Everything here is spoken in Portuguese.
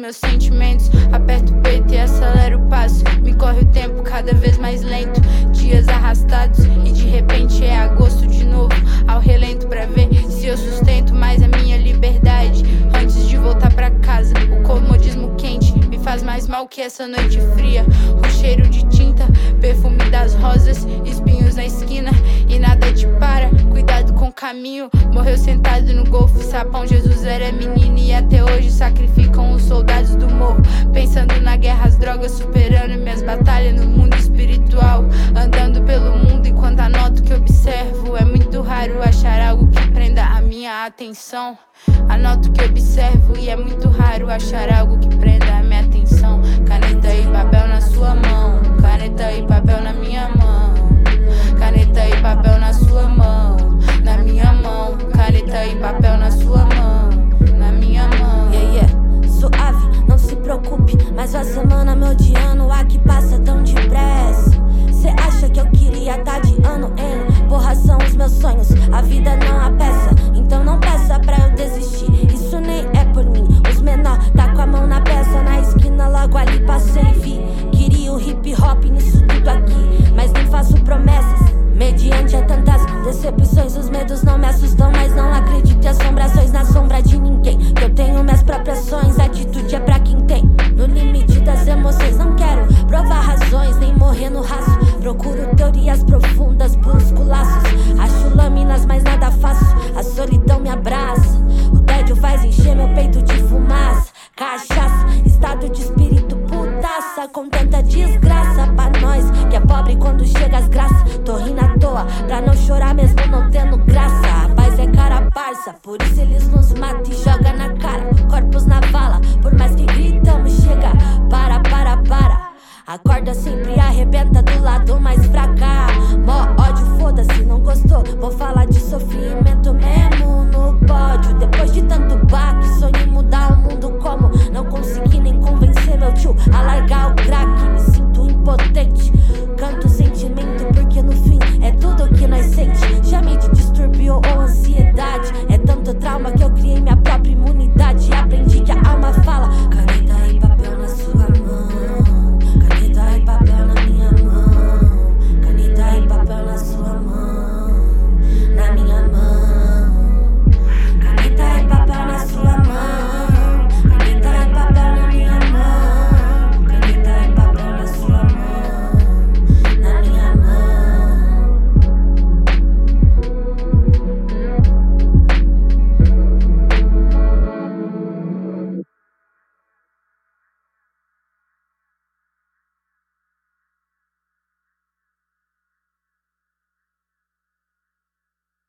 meus sentimentos. Aperto o peito e acelero o passo. Me corre o tempo cada vez mais lento. Dias arrastados e de repente é agosto de novo. Ao relento pra ver se eu sustento mais a minha liberdade. Antes de voltar pra casa, o comodismo quente me faz mais mal que essa noite fria. O cheiro de tinta, perfume das rosas, espinhos na esquina e nada te para. Cuidado com o caminho, morreu sentado no golfo. Sapão, Jesus era menino e até hoje sacrificam os soldados do morro. Pensando na guerra, as drogas, superando minhas batalhas no mundo espiritual. Andando pelo mundo enquanto anoto que observo. É muito raro achar algo que prenda a minha atenção. Anoto que observo e é muito raro achar algo que prenda a minha atenção. Caneta e papel na sua mão, caneta e papel na minha mão. Caneta e papel na sua mão, na minha mão. Caneta e papel na sua mão, na minha mão. Yeah, suave, não se preocupe. Mais uma semana me odiando, a que passa tão depressa. Cê acha que eu queria tá de ano em? Porra, são os meus sonhos, a vida não